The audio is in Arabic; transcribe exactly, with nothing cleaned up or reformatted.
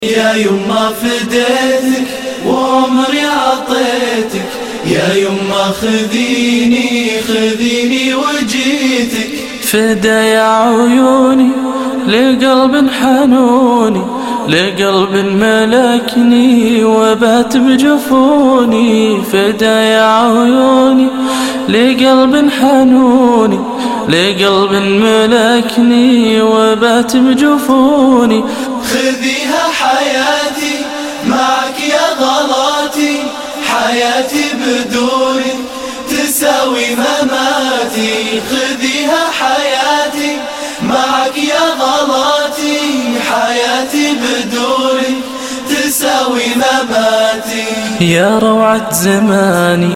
يا يما فديتك وعمري عطيتك، يا يما خذيني خذيني وجيتك. فدا يا عيوني لقلب حنوني، لقلب ملكني وبات بجفوني. فدا يا عيوني لقلب حنوني، لقلب ملكني وبات بجفوني. خذيها حياتي معك يا غلاتي، حياتي بدونك تساوي مماتي. خذيها حياتي معك يا غلاتي، حياتي بدونك تساوي مماتي. يا روعة زماني